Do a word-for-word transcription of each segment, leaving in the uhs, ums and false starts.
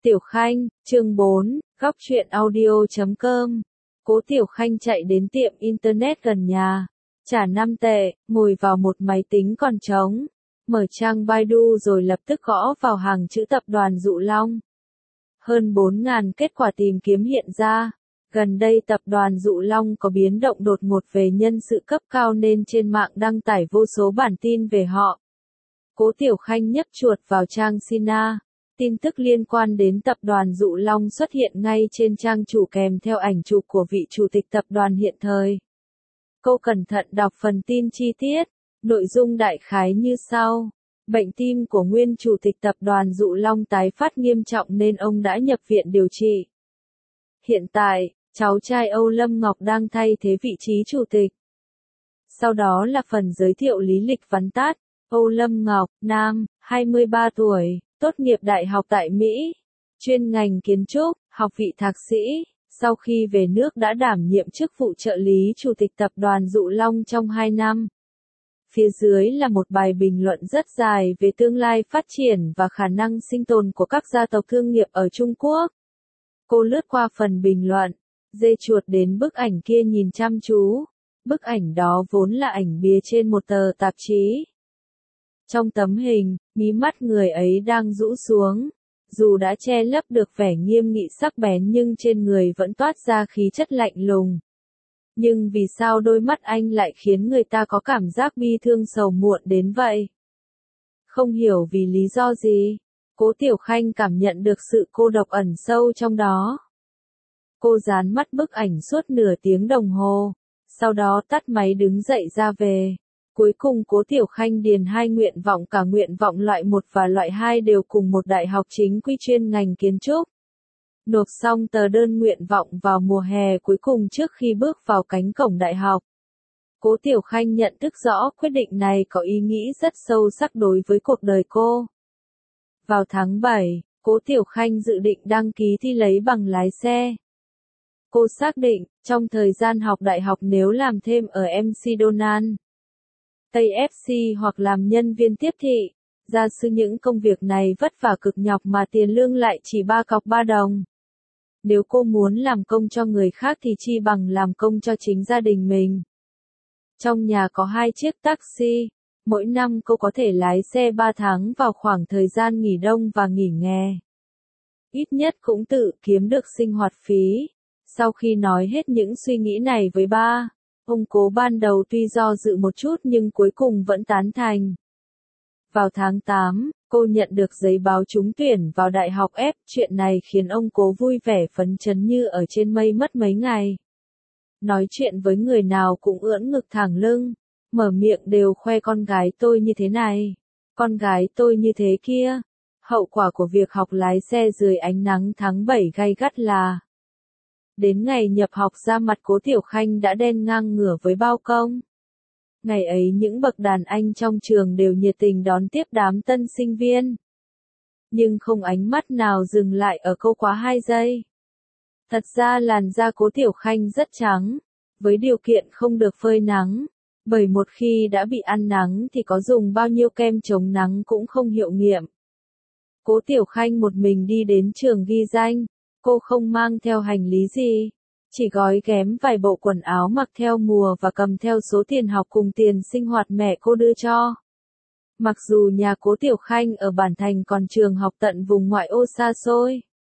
Tiểu Khanh, chương bốn, góc truyện audio chấm com. Cố Tiểu Khanh chạy đến tiệm internet gần nhà, trả năm tệ, ngồi vào một máy tính còn trống, mở trang Baidu rồi lập tức gõ vào hàng chữ tập đoàn Dụ Long. Hơn bốn nghìn kết quả tìm kiếm hiện ra. Gần đây tập đoàn Dụ Long có biến động đột ngột về nhân sự cấp cao nên trên mạng đăng tải vô số bản tin về họ. Cố Tiểu Khanh nhấp chuột vào trang Sina. Tin tức liên quan đến tập đoàn Dụ Long xuất hiện ngay trên trang chủ kèm theo ảnh chụp của vị chủ tịch tập đoàn hiện thời. Cô cẩn thận đọc phần tin chi tiết, nội dung đại khái như sau. Bệnh tim của nguyên chủ tịch tập đoàn Dụ Long tái phát nghiêm trọng nên ông đã nhập viện điều trị. Hiện tại, cháu trai Âu Lâm Ngọc đang thay thế vị trí chủ tịch. Sau đó là phần giới thiệu lý lịch vắn tắt. Âu Lâm Ngọc, nam, hai mươi ba tuổi, tốt nghiệp đại học tại Mỹ, chuyên ngành kiến trúc, học vị thạc sĩ, sau khi về nước đã đảm nhiệm chức vụ trợ lý chủ tịch tập đoàn Dụ Long trong hai năm. Phía dưới là một bài bình luận rất dài về tương lai phát triển và khả năng sinh tồn của các gia tộc thương nghiệp ở Trung Quốc. Cô lướt qua phần bình luận, dê chuột đến bức ảnh kia nhìn chăm chú. Bức ảnh đó vốn là ảnh bìa trên một tờ tạp chí. Trong tấm hình, mí mắt người ấy đang rũ xuống. Dù đã che lấp được vẻ nghiêm nghị sắc bén nhưng trên người vẫn toát ra khí chất lạnh lùng. Nhưng vì sao đôi mắt anh lại khiến người ta có cảm giác bi thương sầu muộn đến vậy? Không hiểu vì lý do gì, Cố Tiểu Khanh cảm nhận được sự cô độc ẩn sâu trong đó. Cô dán mắt bức ảnh suốt nửa tiếng đồng hồ, sau đó tắt máy đứng dậy ra về. Cuối cùng Cố Tiểu Khanh điền hai nguyện vọng, cả nguyện vọng loại một và loại hai đều cùng một đại học chính quy chuyên ngành kiến trúc. Nộp xong tờ đơn nguyện vọng vào mùa hè cuối cùng trước khi bước vào cánh cổng đại học. Cố Tiểu Khanh nhận thức rõ quyết định này có ý nghĩ rất sâu sắc đối với cuộc đời cô. Vào tháng bảy, Cố Tiểu Khanh dự định đăng ký thi lấy bằng lái xe. Cô xác định, trong thời gian học đại học nếu làm thêm ở McDonald's, Tây ép xê hoặc làm nhân viên tiếp thị, gia sư những công việc này vất vả cực nhọc mà tiền lương lại chỉ ba cọc ba đồng. Nếu cô muốn làm công cho người khác thì chi bằng làm công cho chính gia đình mình. Trong nhà có hai chiếc taxi, mỗi năm cô có thể lái xe ba tháng vào khoảng thời gian nghỉ đông và nghỉ hè. Ít nhất cũng tự kiếm được sinh hoạt phí. Sau khi nói hết những suy nghĩ này với ba, ông Cố ban đầu tuy do dự một chút nhưng cuối cùng vẫn tán thành. Vào tháng tám, cô nhận được giấy báo trúng tuyển vào đại học F, chuyện này khiến ông Cố vui vẻ phấn chấn như ở trên mây mất mấy ngày. Nói chuyện với người nào cũng ưỡn ngực thẳng lưng, mở miệng đều khoe con gái tôi như thế này, con gái tôi như thế kia. Hậu quả của việc học lái xe dưới ánh nắng tháng bảy gay gắt là đến ngày nhập học da mặt Cố Tiểu Khanh đã đen ngang ngửa với bao công. Ngày ấy những bậc đàn anh trong trường đều nhiệt tình đón tiếp đám tân sinh viên. Nhưng không ánh mắt nào dừng lại ở câu quá hai giây. Thật ra làn da Cố Tiểu Khanh rất trắng, với điều kiện không được phơi nắng, bởi một khi đã bị ăn nắng thì có dùng bao nhiêu kem chống nắng cũng không hiệu nghiệm. Cố Tiểu Khanh một mình đi đến trường ghi danh, cô không mang theo hành lý gì. Chỉ gói ghém vài bộ quần áo mặc theo mùa và cầm theo số tiền học cùng tiền sinh hoạt mẹ cô đưa cho. Mặc dù nhà Cố Tiểu Khanh ở Bản Thành còn trường học tận vùng ngoại ô xa xôi,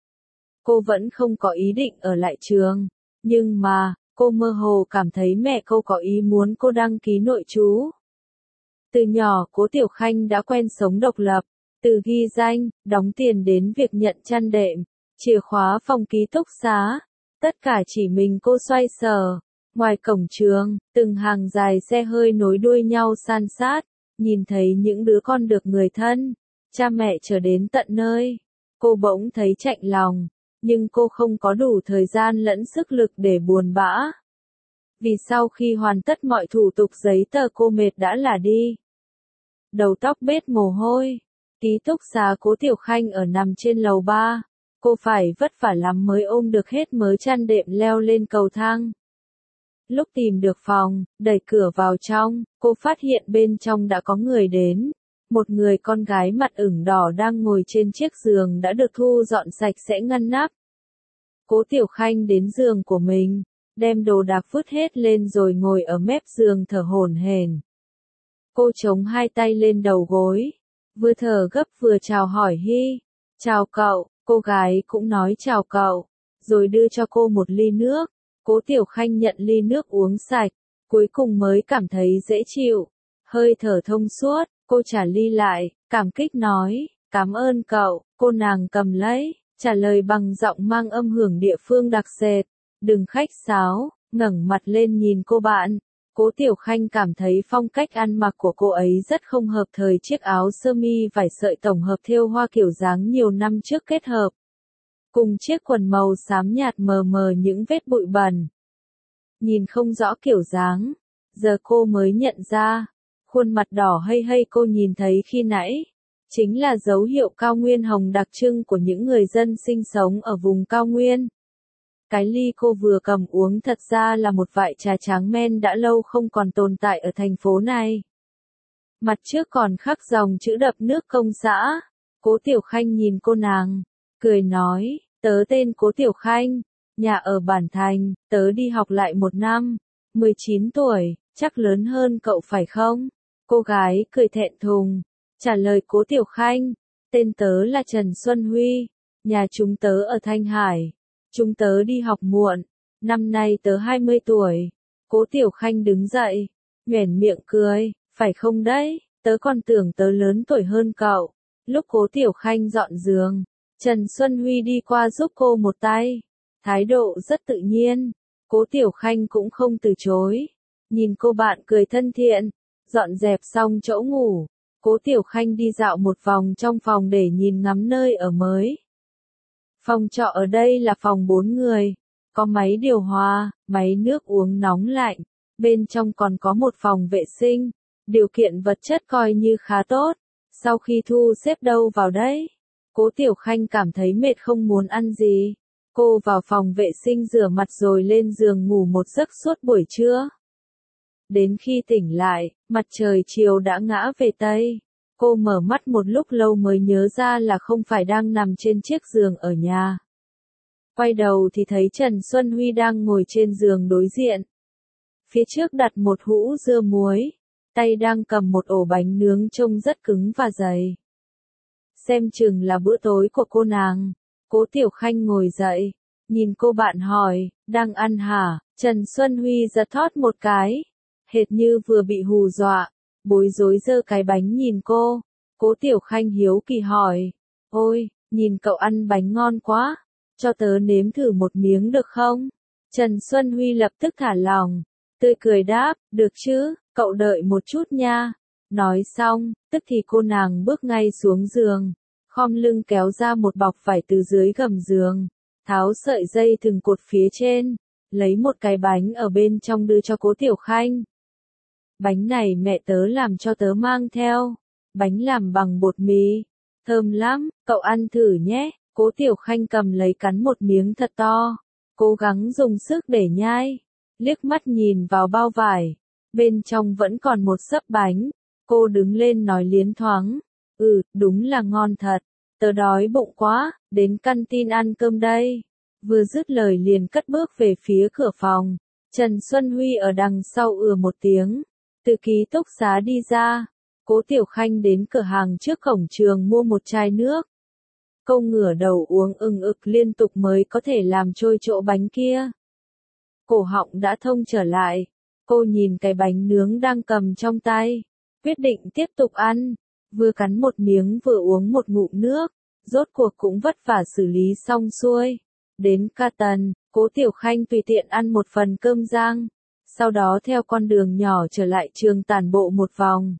cô vẫn không có ý định ở lại trường. Nhưng mà, cô mơ hồ cảm thấy mẹ cô có ý muốn cô đăng ký nội trú. Từ nhỏ Cố Tiểu Khanh đã quen sống độc lập, từ ghi danh, đóng tiền đến việc nhận chăn đệm, chìa khóa phòng ký túc xá. Tất cả chỉ mình cô xoay sở. Ngoài cổng trường, từng hàng dài xe hơi nối đuôi nhau san sát, nhìn thấy những đứa con được người thân, cha mẹ chở đến tận nơi. Cô bỗng thấy chạnh lòng, nhưng cô không có đủ thời gian lẫn sức lực để buồn bã. Vì sau khi hoàn tất mọi thủ tục giấy tờ cô mệt đã là đi. Đầu tóc bết mồ hôi, ký túc xá Cố Tiểu Khanh ở nằm trên lầu ba. Cô phải vất vả lắm mới ôm được hết mớ chăn đệm leo lên cầu thang. Lúc tìm được phòng, đẩy cửa vào trong, cô phát hiện bên trong đã có người đến. Một người con gái mặt ửng đỏ đang ngồi trên chiếc giường đã được thu dọn sạch sẽ ngăn nắp. Cố Tiểu Khanh đến giường của mình, đem đồ đạc vứt hết lên rồi ngồi ở mép giường thở hổn hển. Cô chống hai tay lên đầu gối, vừa thở gấp vừa chào hỏi Hy. Chào cậu, cô gái cũng nói chào cậu, rồi đưa cho cô một ly nước. Cố Tiểu Khanh nhận ly nước uống sạch, cuối cùng mới cảm thấy dễ chịu, hơi thở thông suốt. Cô trả ly lại, cảm kích nói, cảm ơn cậu. Cô nàng cầm lấy, trả lời bằng giọng mang âm hưởng địa phương đặc sệt, đừng khách sáo, ngẩng mặt lên nhìn cô bạn. Cố Tiểu Khanh cảm thấy phong cách ăn mặc của cô ấy rất không hợp thời, chiếc áo sơ mi vải sợi tổng hợp thêu hoa kiểu dáng nhiều năm trước kết hợp cùng chiếc quần màu xám nhạt mờ mờ những vết bụi bẩn. Nhìn không rõ kiểu dáng, giờ cô mới nhận ra, khuôn mặt đỏ hây hây cô nhìn thấy khi nãy, chính là dấu hiệu cao nguyên hồng đặc trưng của những người dân sinh sống ở vùng cao nguyên. Cái ly cô vừa cầm uống thật ra là một vại trà tráng men đã lâu không còn tồn tại ở thành phố này. Mặt trước còn khắc dòng chữ đập nước công xã. Cố Tiểu Khanh nhìn cô nàng, cười nói, tớ tên Cố Tiểu Khanh, nhà ở Bản Thành, tớ đi học lại một năm, mười chín tuổi, chắc lớn hơn cậu phải không? Cô gái cười thẹn thùng, trả lời Cố Tiểu Khanh, tên tớ là Trần Xuân Huy, nhà chúng tớ ở Thanh Hải. Chúng tớ đi học muộn, năm nay tớ hai mươi tuổi. Cố Tiểu Khanh đứng dậy, nhoẻn miệng cười, phải không đấy, tớ còn tưởng tớ lớn tuổi hơn cậu. Lúc Cố Tiểu Khanh dọn giường, Trần Xuân Huy đi qua giúp cô một tay, thái độ rất tự nhiên. Cố Tiểu Khanh cũng không từ chối, nhìn cô bạn cười thân thiện, dọn dẹp xong chỗ ngủ. Cố Tiểu Khanh đi dạo một vòng trong phòng để nhìn ngắm nơi ở mới. Phòng trọ ở đây là phòng bốn người, có máy điều hòa, máy nước uống nóng lạnh, bên trong còn có một phòng vệ sinh, điều kiện vật chất coi như khá tốt. Sau khi thu xếp đâu vào đấy, Cố Tiểu Khanh cảm thấy mệt không muốn ăn gì. Cô vào phòng vệ sinh rửa mặt rồi lên giường ngủ một giấc suốt buổi trưa. Đến khi tỉnh lại, mặt trời chiều đã ngã về Tây. Cô mở mắt một lúc lâu mới nhớ ra là không phải đang nằm trên chiếc giường ở nhà. Quay đầu thì thấy Trần Xuân Huy đang ngồi trên giường đối diện. Phía trước đặt một hũ dưa muối, tay đang cầm một ổ bánh nướng trông rất cứng và dày. Xem chừng là bữa tối của cô nàng. Cố Tiểu Khanh ngồi dậy, nhìn cô bạn hỏi, đang ăn hả? Trần Xuân Huy giật thót một cái, hệt như vừa bị hù dọa, bối rối giơ cái bánh nhìn cô. Cố Tiểu Khanh hiếu kỳ hỏi, ôi, nhìn cậu ăn bánh ngon quá, cho tớ nếm thử một miếng được không? Trần Xuân Huy lập tức thả lỏng, tươi cười đáp, được chứ, cậu đợi một chút nha. Nói xong, tức thì cô nàng bước ngay xuống giường, khom lưng kéo ra một bọc vải từ dưới gầm giường, tháo sợi dây thừng cột phía trên, lấy một cái bánh ở bên trong đưa cho Cố Tiểu Khanh. Bánh này mẹ tớ làm cho tớ mang theo, bánh làm bằng bột mì, thơm lắm, cậu ăn thử nhé. Cố Tiểu Khanh cầm lấy cắn một miếng thật to, cố gắng dùng sức để nhai, liếc mắt nhìn vào bao vải, bên trong vẫn còn một xấp bánh. Cô đứng lên nói liến thoáng, ừ, đúng là ngon thật, tớ đói bụng quá, đến căn tin ăn cơm đây. Vừa dứt lời liền cất bước về phía cửa phòng. Trần Xuân Huy ở đằng sau ừa một tiếng, từ ký túc xá đi ra. Cố Tiểu Khanh đến cửa hàng trước cổng trường mua một chai nước. Cô ngửa đầu uống ừng ực liên tục mới có thể làm trôi chỗ bánh kia. Cổ họng đã thông trở lại, cô nhìn cái bánh nướng đang cầm trong tay, quyết định tiếp tục ăn, vừa cắn một miếng vừa uống một ngụm nước, rốt cuộc cũng vất vả xử lý xong xuôi. Đến ca tần, Cố Tiểu Khanh tùy tiện ăn một phần cơm rang, sau đó theo con đường nhỏ trở lại trường tản bộ một vòng.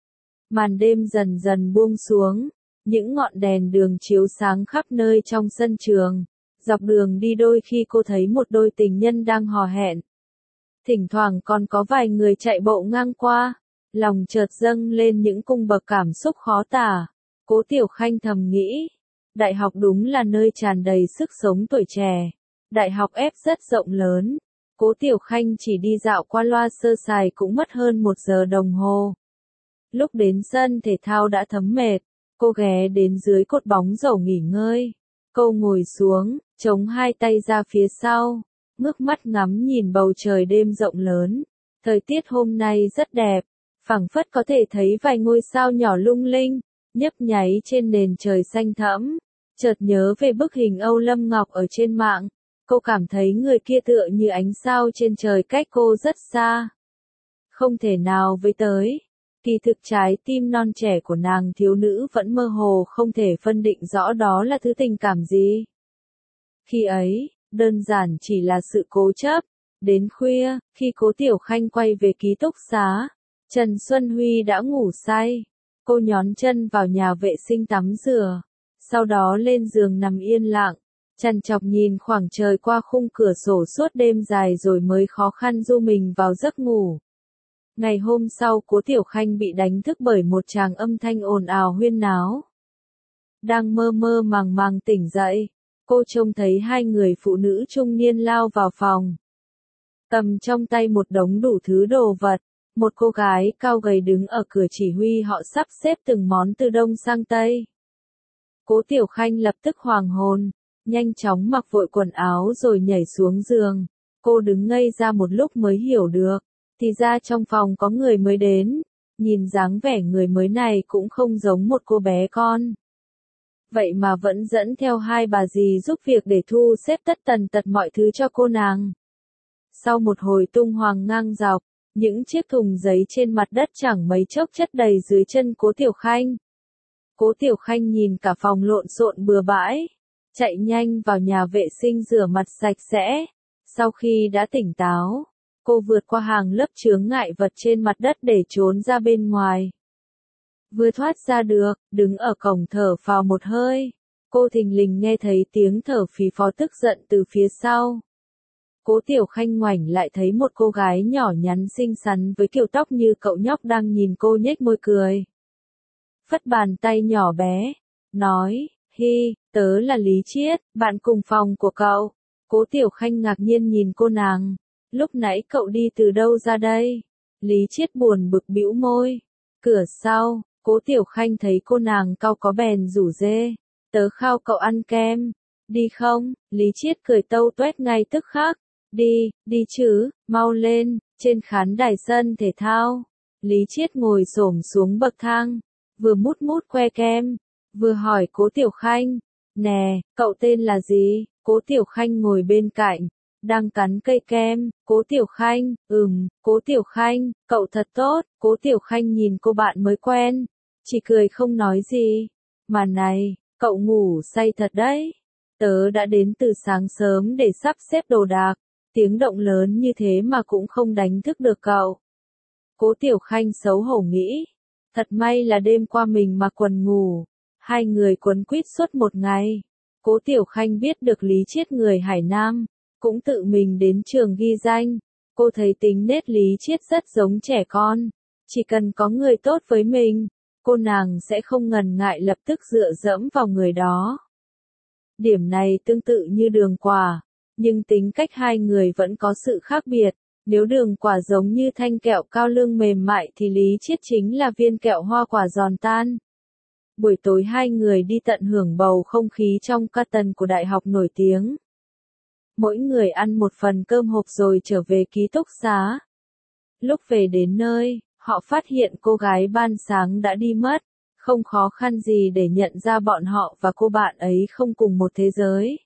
Màn đêm dần dần buông xuống, những ngọn đèn đường chiếu sáng khắp nơi trong sân trường. Dọc đường đi đôi khi cô thấy một đôi tình nhân đang hò hẹn. Thỉnh thoảng còn có vài người chạy bộ ngang qua, lòng chợt dâng lên những cung bậc cảm xúc khó tả. Cố Tiểu Khanh thầm nghĩ, đại học đúng là nơi tràn đầy sức sống tuổi trẻ. Đại học ép rất rộng lớn. Cố Tiểu Khanh chỉ đi dạo qua loa sơ sài cũng mất hơn một giờ đồng hồ. Lúc đến sân thể thao đã thấm mệt, cô ghé đến dưới cột bóng rổ nghỉ ngơi. Cô ngồi xuống, chống hai tay ra phía sau, ngước mắt ngắm nhìn bầu trời đêm rộng lớn. Thời tiết hôm nay rất đẹp, phảng phất có thể thấy vài ngôi sao nhỏ lung linh, nhấp nháy trên nền trời xanh thẫm. Chợt nhớ về bức hình Âu Lâm Ngọc ở trên mạng, cô cảm thấy người kia tựa như ánh sao trên trời cách cô rất xa. Không thể nào với tới. Kỳ thực trái tim non trẻ của nàng thiếu nữ vẫn mơ hồ không thể phân định rõ đó là thứ tình cảm gì. Khi ấy, đơn giản chỉ là sự cố chấp. Đến khuya, khi Cố Tiểu Khanh quay về ký túc xá, Trần Xuân Huy đã ngủ say. Cô nhón chân vào nhà vệ sinh tắm rửa, sau đó lên giường nằm yên lặng, trằn trọc nhìn khoảng trời qua khung cửa sổ suốt đêm dài rồi mới khó khăn du mình vào giấc ngủ. Ngày hôm sau Cố Tiểu Khanh bị đánh thức bởi một tràng âm thanh ồn ào huyên náo. Đang mơ mơ màng màng tỉnh dậy, cô trông thấy hai người phụ nữ trung niên lao vào phòng. Cầm trong tay một đống đủ thứ đồ vật, một cô gái cao gầy đứng ở cửa chỉ huy họ sắp xếp từng món từ đông sang tây. Cố Tiểu Khanh lập tức hoàng hồn, nhanh chóng mặc vội quần áo rồi nhảy xuống giường. Cô đứng ngây ra một lúc mới hiểu được, thì ra trong phòng có người mới đến, nhìn dáng vẻ người mới này cũng không giống một cô bé con. Vậy mà vẫn dẫn theo hai bà dì giúp việc để thu xếp tất tần tật mọi thứ cho cô nàng. Sau một hồi tung hoành ngang dọc, những chiếc thùng giấy trên mặt đất chẳng mấy chốc chất đầy dưới chân Cố Tiểu Khanh. Cố Tiểu Khanh nhìn cả phòng lộn xộn bừa bãi, chạy nhanh vào nhà vệ sinh rửa mặt sạch sẽ. Sau khi đã tỉnh táo, cô vượt qua hàng lớp chướng ngại vật trên mặt đất để trốn ra bên ngoài. Vừa thoát ra được, đứng ở cổng thở phào một hơi, cô thình lình nghe thấy tiếng thở phì phò tức giận từ phía sau. Cố Tiểu Khanh ngoảnh lại thấy một cô gái nhỏ nhắn xinh xắn với kiểu tóc như cậu nhóc đang nhìn cô nhếch môi cười. Phất bàn tay nhỏ bé, nói, hi, tớ là Lý Chiết, bạn cùng phòng của cậu. Cố Tiểu Khanh ngạc nhiên nhìn cô nàng, lúc nãy cậu đi từ đâu ra đây? Lý Chiết buồn bực bĩu môi. Cửa sau, Cố Tiểu Khanh thấy cô nàng cau có bèn rủ dê, tớ khao cậu ăn kem, đi không? Lý Chiết cười tâu tuét ngay tức khắc, đi, đi chứ, mau lên, trên khán đài sân thể thao. Lý Chiết ngồi xổm xuống bậc thang, vừa mút mút que kem, vừa hỏi Cố Tiểu Khanh, nè, cậu tên là gì? Cố Tiểu Khanh ngồi bên cạnh, đang cắn cây kem. Cố Tiểu Khanh, ừm, Cố Tiểu Khanh, cậu thật tốt. Cố Tiểu Khanh nhìn cô bạn mới quen, chỉ cười không nói gì. Mà này, cậu ngủ say thật đấy. Tớ đã đến từ sáng sớm để sắp xếp đồ đạc, tiếng động lớn như thế mà cũng không đánh thức được cậu. Cố Tiểu Khanh xấu hổ nghĩ, thật may là đêm qua mình mặc quần ngủ, hai người quấn quýt suốt một ngày. Cố Tiểu Khanh biết được Lý Chiết người Hải Nam, cũng tự mình đến trường ghi danh. Cô thấy tính nết Lý Chiết rất giống trẻ con, chỉ cần có người tốt với mình, cô nàng sẽ không ngần ngại lập tức dựa dẫm vào người đó. Điểm này tương tự như Đường Quả, nhưng tính cách hai người vẫn có sự khác biệt. Nếu Đường Quả giống như thanh kẹo cao lương mềm mại thì Lý Chiết chính là viên kẹo hoa quả giòn tan. Buổi tối hai người đi tận hưởng bầu không khí trong Canton của đại học nổi tiếng. Mỗi người ăn một phần cơm hộp rồi trở về ký túc xá. Lúc về đến nơi, họ phát hiện cô gái ban sáng đã đi mất. Không khó khăn gì để nhận ra bọn họ và cô bạn ấy không cùng một thế giới.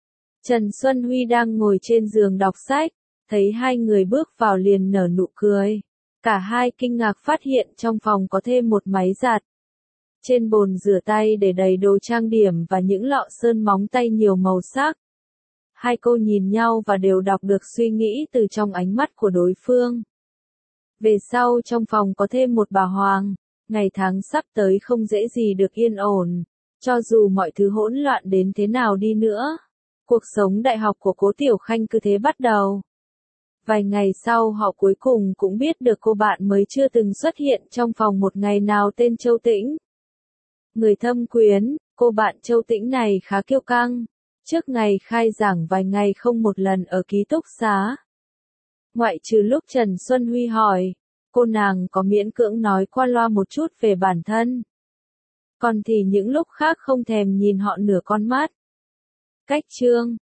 Trần Xuân Huy đang ngồi trên giường đọc sách, thấy hai người bước vào liền nở nụ cười. Cả hai kinh ngạc phát hiện trong phòng có thêm một máy giặt. Trên bồn rửa tay để đầy đồ trang điểm và những lọ sơn móng tay nhiều màu sắc. Hai cô nhìn nhau và đều đọc được suy nghĩ từ trong ánh mắt của đối phương. Về sau trong phòng có thêm một bà Hoàng, ngày tháng sắp tới không dễ gì được yên ổn, cho dù mọi thứ hỗn loạn đến thế nào đi nữa. Cuộc sống đại học của Cố Tiểu Khanh cứ thế bắt đầu. Vài ngày sau họ cuối cùng cũng biết được cô bạn mới chưa từng xuất hiện trong phòng một ngày nào tên Châu Tĩnh. Người thâm quyến, cô bạn Châu Tĩnh này khá kiêu căng. Trước ngày khai giảng vài ngày không một lần ở ký túc xá. Ngoại trừ lúc Trần Xuân Huy hỏi, Cô nàng có miễn cưỡng nói qua loa một chút về bản thân. Còn thì những lúc khác không thèm nhìn họ nửa con mắt. Cách chương